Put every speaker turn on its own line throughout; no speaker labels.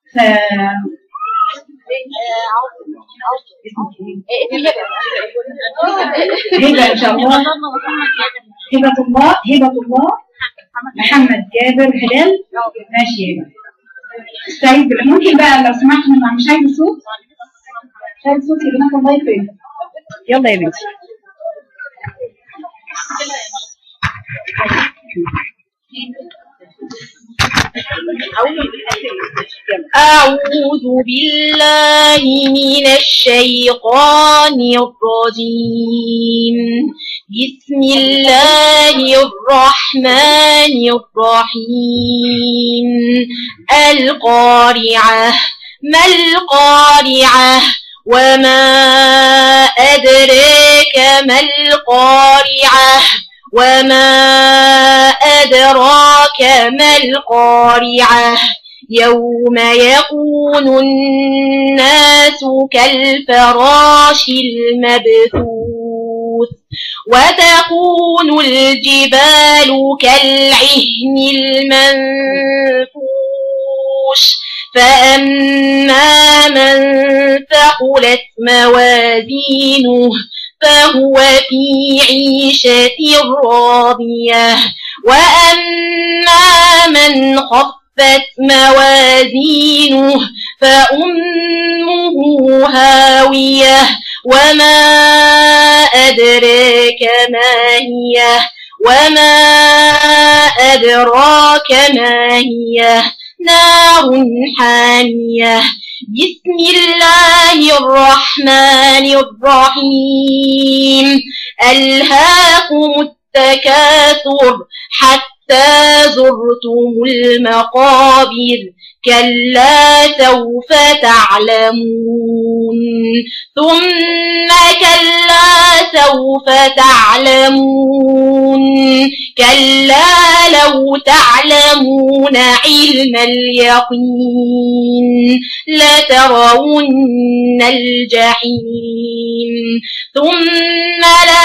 ف هبة إن شاء الله، هبة الله محمد جابر هلال. ماشي يا هبة. استعيد ممكن بقى لو سمحت مش عايزة صوت، مش عايزة صوت يا بنات الله يكرمك. يلا يا بنتي.
أعوذ بالله من الشيطان الرجيم. بسم الله الرحمن الرحيم. القارعة. ما القارعة؟ وما أدراك ما القارعة؟ وما أدراك ما القارعة؟ يوم يكون الناس كالفراش المبثوث وتكون الجبال كالعهن المنفوش فأما من ثقلت موازينه فهو في عيشة راضية وأما من خفت موازينه فأمه هاوية وما أدراك ما هي وما أدراك ما هي نار حامية. بسم الله الرحمن الرحيم. ألهاكم التكاثر حتى زرتم المقابر كلا سوف تعلمون ثم كلا سوف تعلمون كلا لو تعلمون علم اليقين لترون الجحيم ثم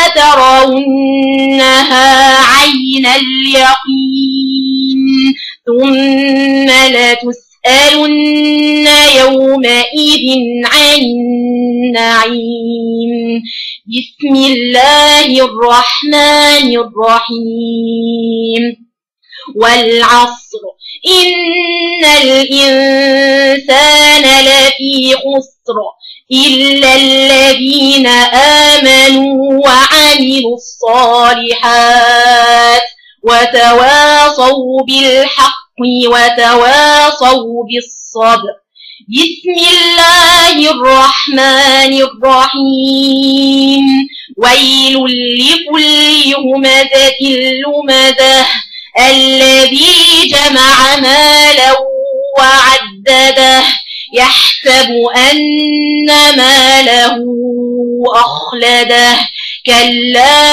لترونها عين اليقين ثم لتسألن يومئذ عن النعيم. بسم الله الرحمن الرحيم. والعصر إن الإنسان لفي خسر إلا الذين آمنوا وعملوا الصالحات وتواصوا بالحق وتواصوا بالصبر. بسم الله الرحمن الرحيم. ويل لكل همزة لمزة الذي جمع مالا وعدده يحسب أن ماله أخلده كلا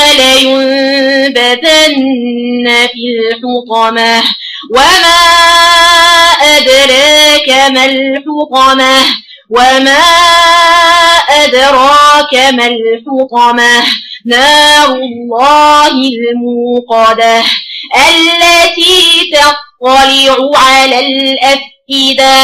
لينبذن في الحطمة وما أدراك ما الحطمة وما أدراك ما الحطمة نار الله الموقدة التي تطلع على الأفئدة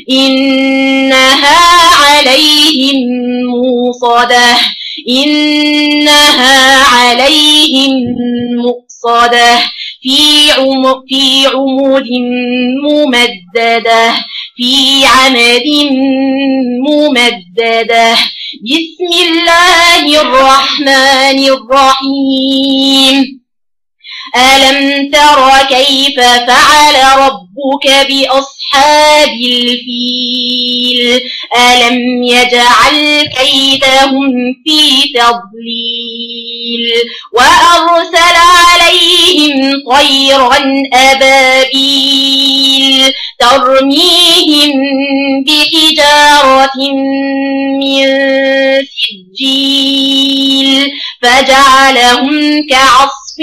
إنها عليهم موصدة إنها عليهم مؤصدة في عمد ممددة في عمد ممددة. بسم الله الرحمن الرحيم. ألم تر كيف فعل ربك بأصحاب الفيل ألم يجعل كيدهم في تضليل وأرسل عليهم طيرا أبابيل ترميهم بحجارة من سجيل فجعلهم كعصف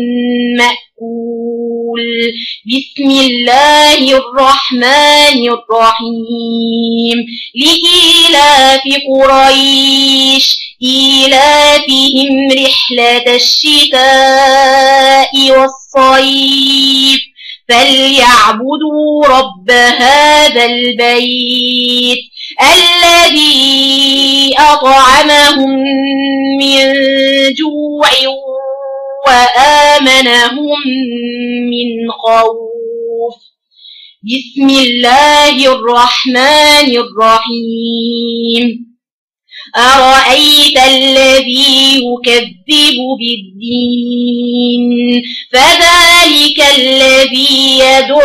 مأكول. بسم الله الرحمن الرحيم. لإيلاف قريش إيلافهم رحلة الشتاء والصيف فليعبدوا رب هذا البيت الذي أطعمهم من جوع وآمنهم من خوف. بسم الله الرحمن الرحيم. أرأيت الذي يكذب بالدين فذلك الذي يدع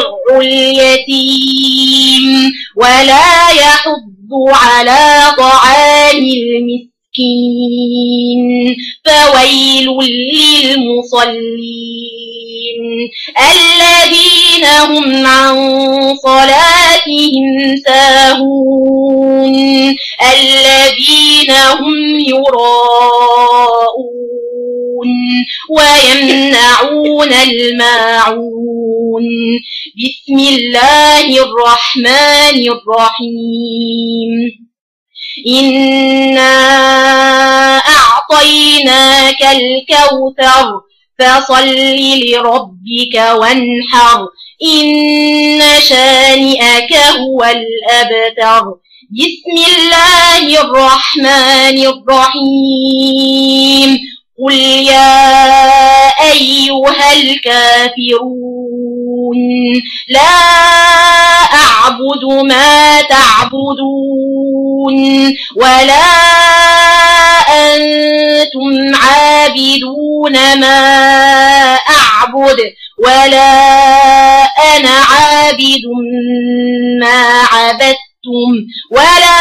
اليتيم ولا يحض على طعام المسكين فويل للمصلين الذين هم عن صلاتهم ساهون الذين هم يراءون ويمنعون الماعون. بسم الله الرحمن الرحيم. إنا أعطيناك الكوثر فصل لربك وانحر إن شانئك هو الأبتر. بسم الله الرحمن الرحيم. قل يا أيها الكافرون لا أعبد ما تعبدون ولا أنتم عابدون ما أعبد ولا أنا عابد ما عبدتم ولا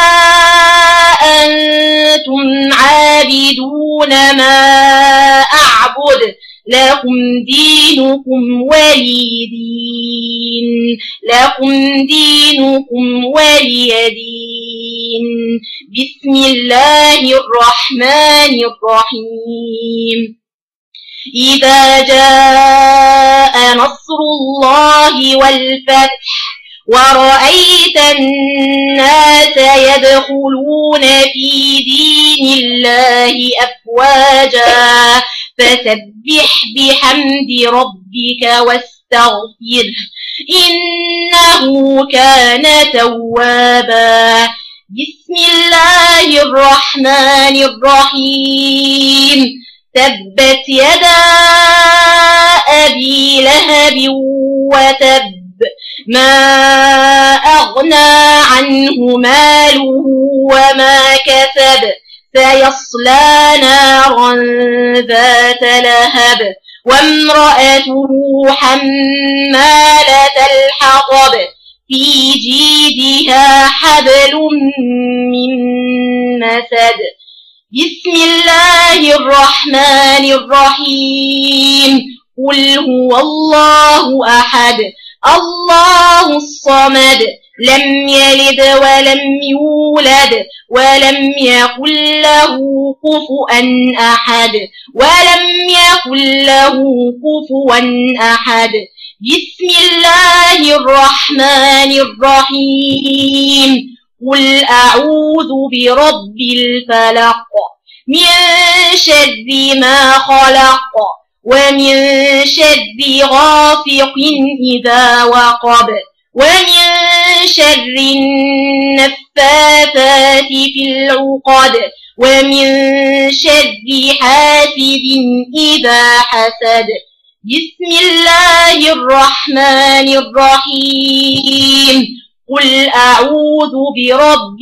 أنتم عابدون ما أعبد لكم دينكم ولي دين. لكم دينكم ولي دين. بسم الله الرحمن الرحيم. إذا جاء نصر الله والفتح ورأيت الناس يدخلون في دين الله أفواجا فسبح بحمد ربك واستغفره إنه كان توابا. بسم الله الرحمن الرحيم. تبت يدا أبي لهب وتب ما أغنى عنه ماله وما كسب سيصلى نارا ذات لهب وامرأته حمالة الحطب في جيدها حبل من مسد. بسم الله الرحمن الرحيم. قل هو الله أحد الله الصمد لم يلد ولم يولد ولم يكن له كفوا أحد ولم يكن له كفوا أحد. بسم الله الرحمن الرحيم. قل أعوذ برب الفلق من شر ما خلق ومن شر غاسق إذا وقب ومن شر النفاثات في العقد ومن شر حاسد إذا حسد. بسم الله الرحمن الرحيم. قل أعوذ برب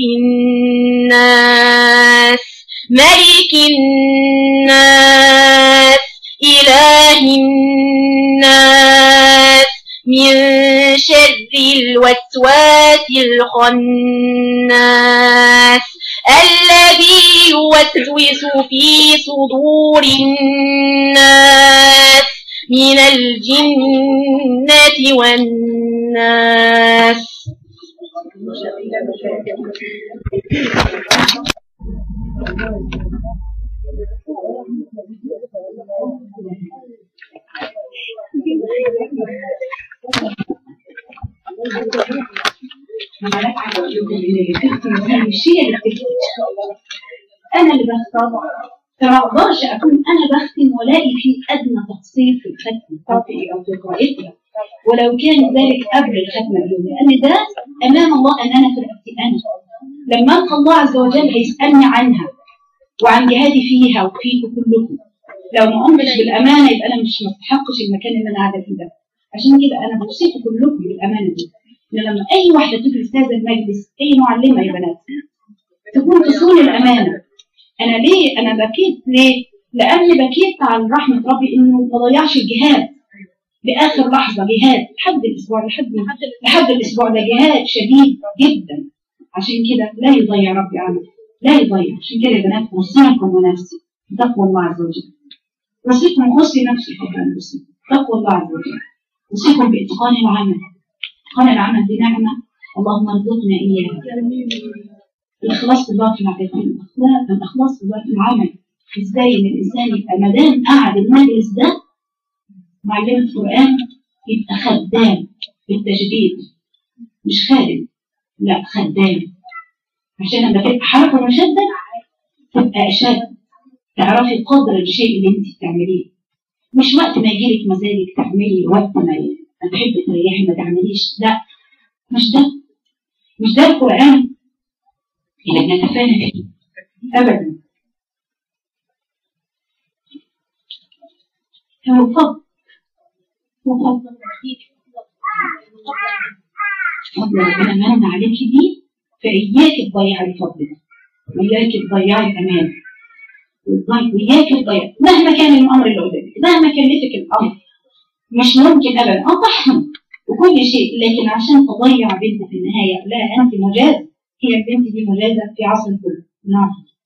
الناس ملك الناس إله الناس من شر الوسواس الخناس الذي يوسوس في صدور الناس من الجنة والناس.
أنا اللي بختار، فما أقدرش أكون أنا بختم ولاقي في أدنى تقصير في الختم أو في قراءتها ولو كان ذلك قبل الختمة اليوم، لأن ده أمام الله أمانة في رقبتي أنا. لما ألقى الله عز وجل هيسألني عنها وعن جهادي فيها وفيكم كلكم. لو ما قمتش بالأمانة يبقى أنا مش مستحقش المكان اللي أنا قاعدة فيه ده. عشان كده أنا بوصيكم كلكم بالأمانة دي، إن لما أي واحدة تجلس هذا المجلس، أي معلمة يا بنات، تكون تصون الأمانة. أنا ليه؟ أنا بكيت ليه؟ لأني بكيت على رحمة ربي إنه ما ضيعش الجهاد لآخر لحظة. جهاد لحد الأسبوع، لحد الأسبوع ده جهاد شديد جدا. عشان كده لا يضيع ربي عمل، لا يضيع. عشان كده يا بنات أوصيكم ونفسي بتقوى الله عز وجل. أوصيكم وأوصي نفسي قبل أن أوصي تقوى الله عز وجل. أوصيكم بإتقان العمل. إتقان العمل دي نعمة اللهم ارزقنا إياها. الإخلاص في ضعف العقيدة، الإخلاص في ضعف العمل. إزاي إن الإنسان يبقى ما دام قاعد المجلس ده معلم القرآن يبقى خدام بالتجديد، مش خادم، لا خدام. عشان لما تبقى حركة مشدة تبقى أشد، تعرفي قدر الشيء اللي انت بتعمليه. مش وقت ما يجيلك مزاجك تعملي، وقت ما تحبي تريحي ما تعمليش. لا، مش ده القرآن اللي بنتفانى فيه أبدا. هو فضل ربنا من عليك دي، فإياك تضيعي الفضل، وإياك تضيعي الأمان، وإياك تضيعي مهما كان الأمر اللي قدامك، مهما كلفك الأمر. مش ممكن أبدا أطحن وكل شيء، لكن عشان تضيع بنت في النهاية لا، أنت مجازة. هي البنت دي مجازة في عصر الكل. نعم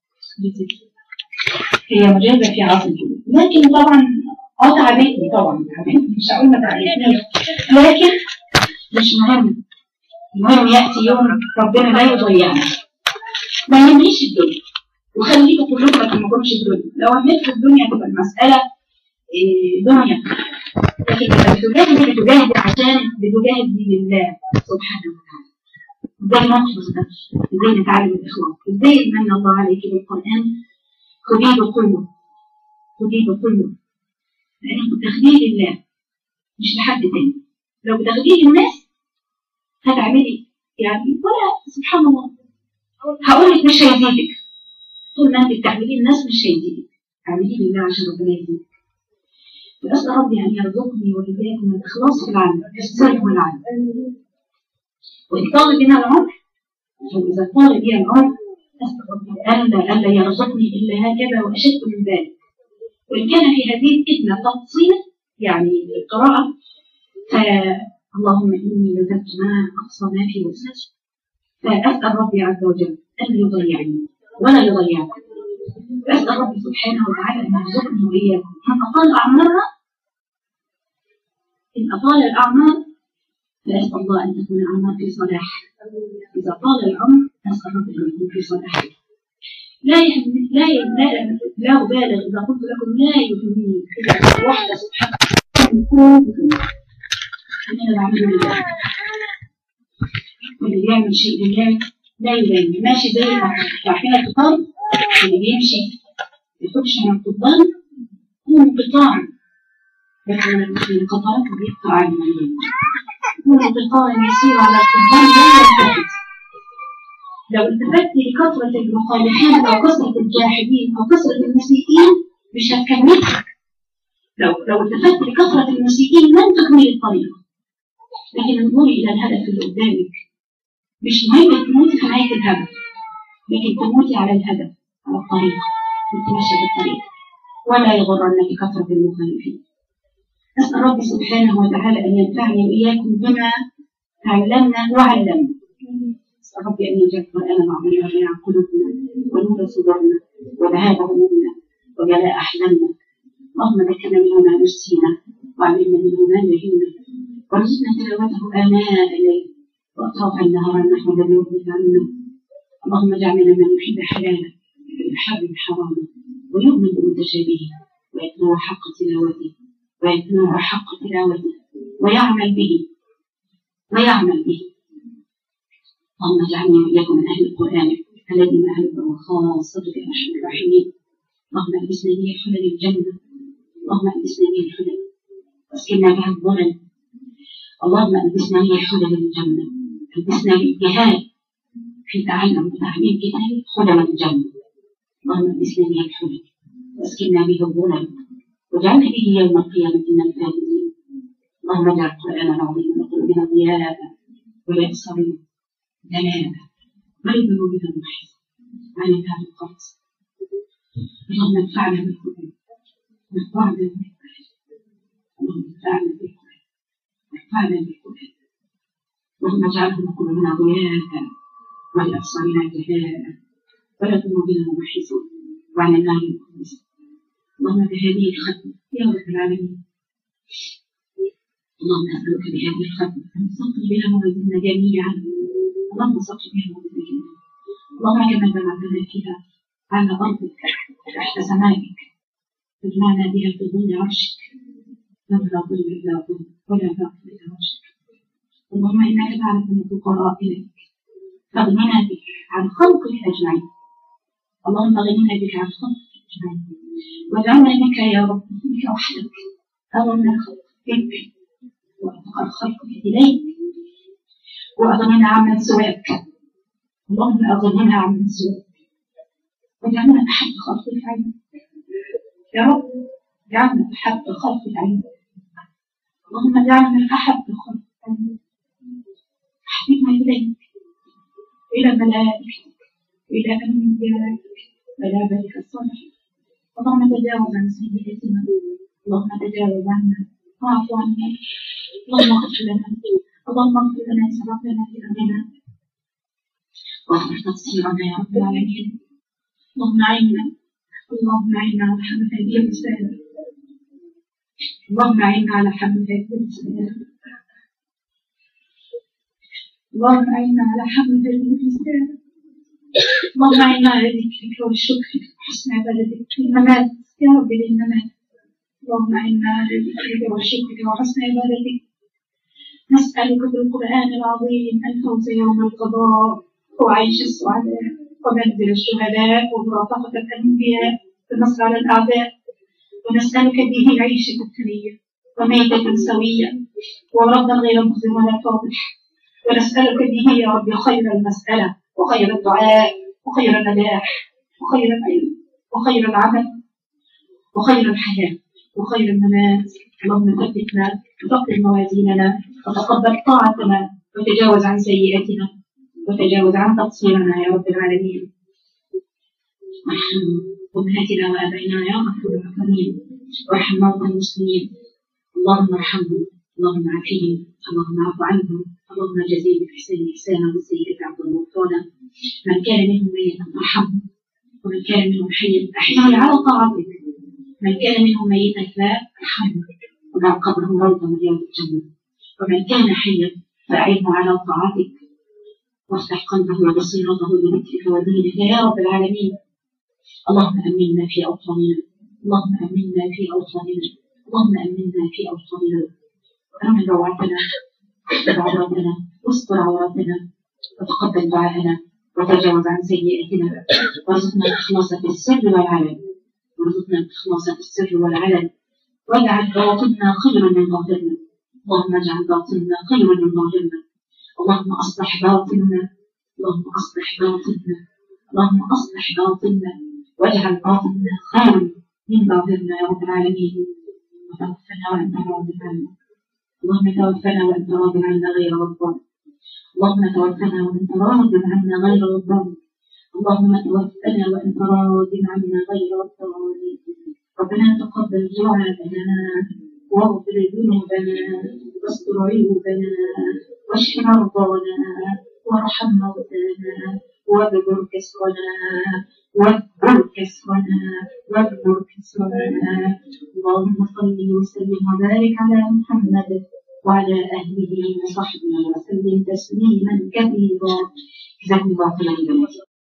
هي مجازة في عصر الكل، لكن طبعا تعبتني طبعا، مش هقول ما تعبتنيش، لكن مش مهم. المهم يأتي يوم ربنا لا يضيعنا. ما يهمنيش الدنيا، وخليكم كلكم ما تهمكمش الدنيا. لو همت في الدنيا تبقى المسألة دنيا، لكن لما بتجاهد عشان بتجاهد لله سبحانه وتعالى. ازاي نخلص ده؟ ازاي نتعلم الإخلاص؟ ازاي من الله عليك بالقرآن خديه بقوة، خديه بقوة، لأنك بتاخديه لله مش لحد تاني. لو بتاخديه للناس هتعملي يعني ولا سبحان الله. هقول لك مش هيزيدك طول ما انت بتعمليه الناس، مش هيزيدك. اعمليه لله عشان ربنا يزيدك. وأسأل ربي أن يرزقني وإياكم الإخلاص في العمل، في السر والعمل. وإن طال بنا العمر، فإذا طال بي العمر أسأل ربي ألا يرزقني إلا هكذا وأشد من ذلك. وإن كان في هذه الفتنة تفصيل يعني القراءة، فاللهم إني بذلت ما أقصى ما في وسعي، فأسأل ربي عز وجل أن يضيعني ولا يضيعني. وأسأل ربي سبحانه وتعالى أن يرزقني وإياكم إن أطال أعمارنا، إن أطال الأعمار فأسأل الله أن تكون الأعمار في صلاح. إذا طال العمر أسأل ربي أن يكون في صلاح. لا أبالغ إذا قلت لكم لا يهمني إلا واحدة سبحانه أنا بعمل لله. واللي بيعمل شيء لله لا يبين، ماشي زي رايحين القطار، اللي بيمشي يخش من القضبان هو انقطاع، لكن القطارات بيقطع عن المنزل هو انقطاع يسير على القضبان لا يلتفت. لو التفت لكثرة المخالفين أو كثرة الجاحدين أو كثرة المسيئين مش هتكملك. لو التفت لكثرة المسيئين لن تكمل الطريق. لكن انظري إلى الهدف اللي قدامك. مش مهم تموتي في نهاية الهدف، لكن تموتي على الهدف، على الطريق، تتمشى بالطريق، ولا يغرنك كثرة المخالفين. أسأل ربي سبحانه وتعالى أن ينفعني وإياكم بما تعلمنا وعلمنا. أسأل ربي أن يجعل القرآن العظيم ربيع قلوبنا ونور صدورنا وذهاب همومنا وجلاء أحلامنا. اللهم ذكرنا منه ما نسينا وعلمنا منه ما جهلنا وارزقنا تلاوته آناء الليل وأطراف النهار نحو ذنوبك عنا. اللهم اجعلنا من يحب حلاله ويحب حرامه ويؤمن بمتشابهه ويتلو حق تلاوته ويعمل به اللهم اجعلني وإياكم من أهل القرآن الذين أهلك وخاصتك أرحم الراحمين. اللهم ألبسنا به حلل الجنة، اللهم ألبسنا به الحلل واسكننا بها الظلل اللهم ألبسنا هي حلل الجنة، ألبسنا الجهاد في تعلم وتعليم كتاب حلل الجنة. اللهم ألبسنا هي الحلل واسكننا به الظلم واجعلنا به يوم القيامة من الفائزين. اللهم اجعل القرآن العظيم لقلوبنا ضياء ولأبصارنا دلالا ولذنوبنا محيصا عن الهدى الخالص. اللهم انفعنا بالقرآن وانفعنا بالقرآن. اللهم انفعنا بالقرآن وانفعنا بالقرآن. اللهم اجعله لقلوبنا ضياء ولأبصارنا دلالا ولذنوبنا محيصا وعن النار خالصا. اللهم بهذه الختمة يا رب العالمين، اللهم أسألك بهذه الختمة أن تصقل بها موازيننا جميعا. اللهم صقل بها موازيننا جميعا. اللهم كما جمعتنا فيها على أرضك تحت سمائك تجمعنا بها في ظل عرشك لا ظل إلا ظل ولا باق إلا عرشك. اللهم إنك تعرف أن الفقراء إليك فاغننا بك عن خلقك أجمعين. اللهم اغننا بك عن خلقك أجمعين واجعلنا بك يا رب بك وحدك أغنى الخلق بك وأتقى الخلق إليك وأغننا عمن سواك. اللهم أغننا عمن سواك واجعلنا أحب خلقك عينك يا رب، اجعلنا أحب خلقك عينك. اللهم اجعلنا أحب خلقك عينك، أحببنا إليك إلى ملائكتك إلى أنبيائك ملابتك الصالحين. اللهم تجاوز عن سيئاتنا، اللهم تجاوز عنا واعف عنا، اللهم اغفر لنا، اللهم اغفر لنا سبقنا في أمرنا واغفر تقصيرنا يا رب العالمين. اللهم أعنا، اللهم أعنا على حمل هذه الرسالة، اللهم أعنا على حمل هذه الرسالة، اللهم أعنا على حمل هذه الرسالة، اللهم أعنا على ذكرك وشكرك وحسن عبادتك للممات يا رب للممات. اللهم أعنا على ذكرك وشكرك وحسن عبادتك. نسألك بالقرآن العظيم الفوز يوم القضاء وعيش السعداء ومنزل الشهداء ومرافقة الأنبياء والنصر على الأعداء. ونسألك به عيشة الثرية وميتة سوية وردا غير مخزن ولا فاضح. ونسألك به يا رب خير المسألة وخير الدعاء وخير النجاح وخير العلم وخير العمل وخير الحياة وخير الممات. اللهم ثبتنا وثقل موازيننا وتقبل طاعتنا وتجاوز عن سيئاتنا وتجاوز عن تقصيرنا يا رب العالمين. وارحم أمهاتنا وآبائنا يا غفور الرحيم، وارحم موتى المسلمين. اللهم ارحمهم، اللهم عافهم، اللهم اعف عنهم، اللهم جزيهم بالإحسان إحسانا والسيئات عفوا وغفرانا. من كان منهم ميتا فارحمه، ومن كان منهم حيا أحياه على طاعتك، من كان منهم ميتا فارحمه واجعل قبره روضة من رياض الجنة، ومن كان حيا فأعينه على طاعتك وافتح قلبه وبصيرته لذكرك ودينك يا رب العالمين. اللهم أمنا في أوطاننا، اللهم أمنا في أوطاننا، اللهم أمنا في أوطاننا. وأمن روعتنا واحفظ عوراتنا واستر عوراتنا وتقبل دعاءنا وتجاوز عن سيئاتنا. وارزقنا الإخلاص في السر والعلن، وارزقنا الإخلاص في السر والعلن. واجعل باطننا خيرا من ظاهرنا، اللهم اجعل باطننا خيرا من ظاهرنا. اللهم أصلح باطننا، اللهم أصلح باطننا، اللهم أصلح باطننا واجعل باطننا خيرا من ظاهرنا يا رب العالمين. وتوفنا وأنت راض عنا، اللهم توفنا وأنت راض عنا غير غضبان، اللهم توفنا وأنت راض عنا غير غضبان، اللهم توفنا وأنت راض عنا غير غضبان. ربنا تقبل دعاءنا واغفر ذنوبنا واستر عيوبنا واشف مرضانا وارحم موتانا واجبر كسرنا واجبر كسرنا واجبر كسرنا. اللهم صل وسلم وبارك على محمد وعلى أهله وصحبه وسلم تسليما كثيرا. جزاكم الله خيرا.